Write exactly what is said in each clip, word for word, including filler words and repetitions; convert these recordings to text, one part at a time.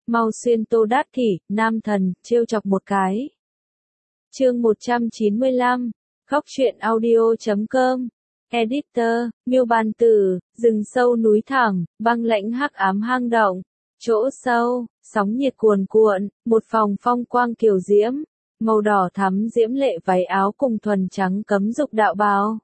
mau xuyên Tô Đát Kỷ, nam thần, trêu chọc một cái. Chương một trăm chín mươi lăm, khóc chuyện audio chấm com. Editor, Miêu Bàn Tử, rừng sâu núi thẳm, băng lãnh hắc ám hang động. Chỗ sâu, sóng nhiệt cuồn cuộn, một phòng phong quang kiều diễm, màu đỏ thắm diễm lệ váy áo cùng thuần trắng cấm dục đạo bào.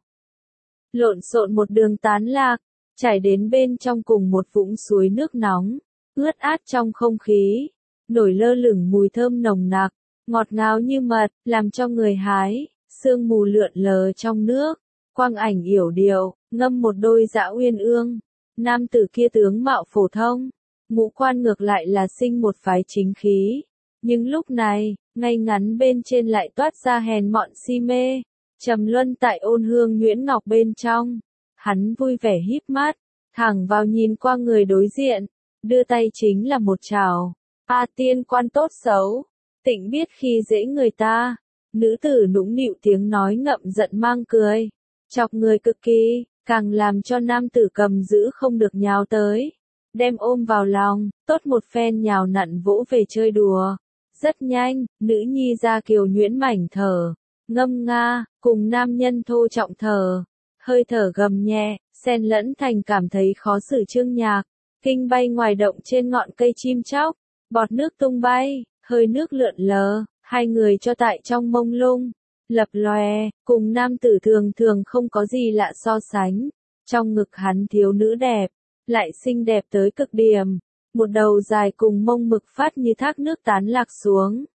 Lộn xộn một đường tán lạc, chảy đến bên trong cùng một vũng suối nước nóng, ướt át trong không khí, nổi lơ lửng mùi thơm nồng nặc, ngọt ngào như mật, làm cho người hái, sương mù lượn lờ trong nước, quang ảnh yểu điệu, ngâm một đôi dã uyên ương. Nam tử kia tướng mạo phổ thông, ngũ quan ngược lại là sinh một phái chính khí, nhưng lúc này, ngay ngắn bên trên lại toát ra hèn mọn si mê, trầm luân tại ôn hương nhuyễn ngọc bên trong. Hắn vui vẻ híp mắt, thẳng vào nhìn qua người đối diện, đưa tay chính là một chào. A tiên quan tốt xấu, tịnh biết khi dễ người ta. Nữ tử nũng nịu tiếng nói ngậm giận mang cười, chọc người cực kỳ, càng làm cho nam tử cầm giữ không được nhào tới, đem ôm vào lòng, tốt một phen nhào nặn vỗ về chơi đùa. Rất nhanh, nữ nhi ra kiều nhuyễn mảnh thở, ngâm nga, cùng nam nhân thô trọng thở, hơi thở gầm nhẹ, xen lẫn thành cảm thấy khó xử chương nhạc, kinh bay ngoài động trên ngọn cây chim chóc, bọt nước tung bay, hơi nước lượn lờ, hai người cho tại trong mông lung, lập lòe, cùng nam tử thường thường không có gì lạ so sánh, trong ngực hắn thiếu nữ đẹp, lại xinh đẹp tới cực điểm, một đầu dài cùng mông mực phát như thác nước tán lạc xuống.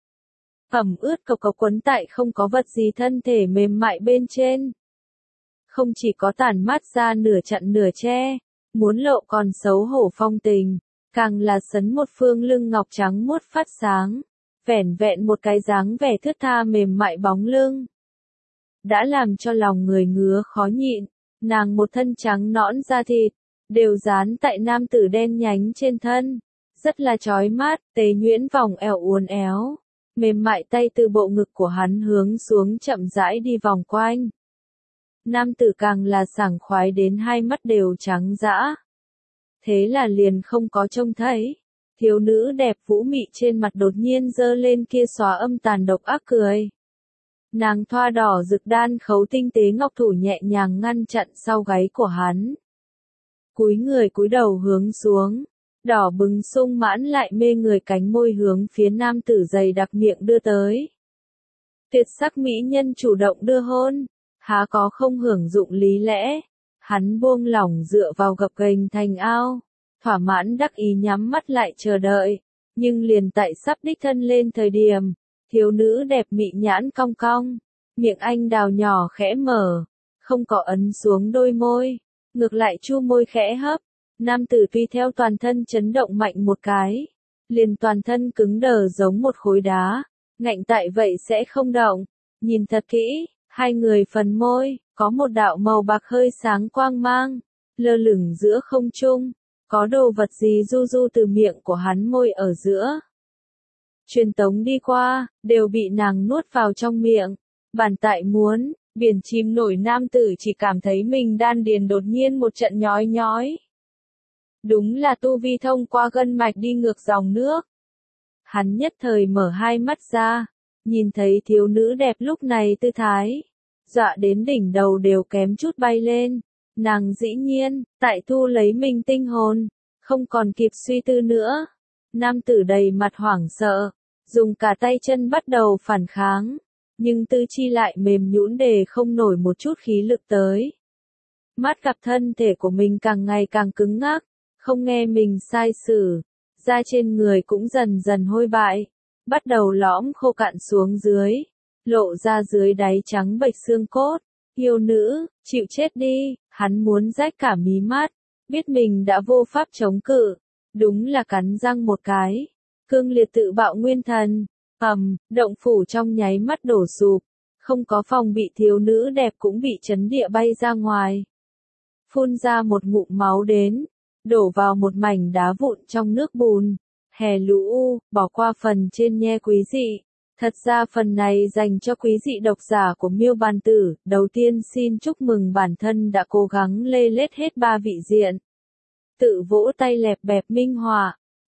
Ẩm ướt cộc cộc quấn tại không có vật gì thân thể mềm mại bên trên. Không chỉ có tản mát ra nửa chặn nửa che, muốn lộ còn xấu hổ phong tình, càng là sấn một phương lưng ngọc trắng muốt phát sáng, vẻn vẹn một cái dáng vẻ thướt tha mềm mại bóng lưng. Đã làm cho lòng người ngứa khó nhịn, nàng một thân trắng nõn da thịt, đều dán tại nam tử đen nhánh trên thân, rất là chói mắt, tế nhuyễn vòng eo uốn éo, mềm mại tay từ bộ ngực của hắn hướng xuống chậm rãi đi vòng quanh. Nam tử càng là sảng khoái đến hai mắt đều trắng dã. Thế là liền không có trông thấy, thiếu nữ đẹp vũ mị trên mặt đột nhiên giơ lên kia xóa âm tàn độc ác cười. Nàng thoa đỏ rực đan khấu tinh tế ngọc thủ nhẹ nhàng ngăn chặn sau gáy của hắn. Cúi người cúi đầu hướng xuống, đỏ bừng sung mãn lại mê người cánh môi hướng phía nam tử dày đặc miệng đưa tới. Tuyệt sắc mỹ nhân chủ động đưa hôn, há có không hưởng dụng lý lẽ. Hắn buông lỏng dựa vào gập ghềnh thành ao, thỏa mãn đắc ý nhắm mắt lại chờ đợi, nhưng liền tại sắp đích thân lên thời điểm, thiếu nữ đẹp mị nhãn cong cong, miệng anh đào nhỏ khẽ mở, không có ấn xuống đôi môi, ngược lại chu môi khẽ hấp. Nam tử tuy theo toàn thân chấn động mạnh một cái, liền toàn thân cứng đờ giống một khối đá, ngạnh tại vậy sẽ không động. Nhìn thật kỹ, hai người phần môi, có một đạo màu bạc hơi sáng quang mang, lơ lửng giữa không trung, có đồ vật gì du du từ miệng của hắn môi ở giữa. Truyền tống đi qua, đều bị nàng nuốt vào trong miệng. Bản tại muốn, biển chìm nổi nam tử chỉ cảm thấy mình đan điền đột nhiên một trận nhói nhói. Đúng là tu vi thông qua gân mạch đi ngược dòng nước. Hắn nhất thời mở hai mắt ra, nhìn thấy thiếu nữ đẹp lúc này tư thái, dọa đến đỉnh đầu đều kém chút bay lên. Nàng dĩ nhiên, tại thu lấy mình tinh hồn, không còn kịp suy tư nữa. Nam tử đầy mặt hoảng sợ, dùng cả tay chân bắt đầu phản kháng, nhưng tư chi lại mềm nhũn để không nổi một chút khí lực tới. Mắt gặp thân thể của mình càng ngày càng cứng ngắc, không nghe mình sai sử, da trên người cũng dần dần hôi bại, bắt đầu lõm khô cạn xuống dưới, lộ ra dưới đáy trắng bệch xương cốt. Yêu nữ, chịu chết đi, hắn muốn rách cả mí mắt, biết mình đã vô pháp chống cự, đúng là cắn răng một cái, cương liệt tự bạo nguyên thần, ầm, động phủ trong nháy mắt đổ sụp, không có phòng bị thiếu nữ đẹp cũng bị chấn địa bay ra ngoài. Phun ra một ngụm máu đến, đổ vào một mảnh đá vụn trong nước bùn, hè lũ, bỏ qua phần trên nhe quý dị. Thật ra phần này dành cho quý dị độc giả của Miêu Bàn Tử, đầu tiên xin chúc mừng bản thân đã cố gắng lê lết hết ba vị diện. Tự vỗ tay lẹp bẹp minh họa,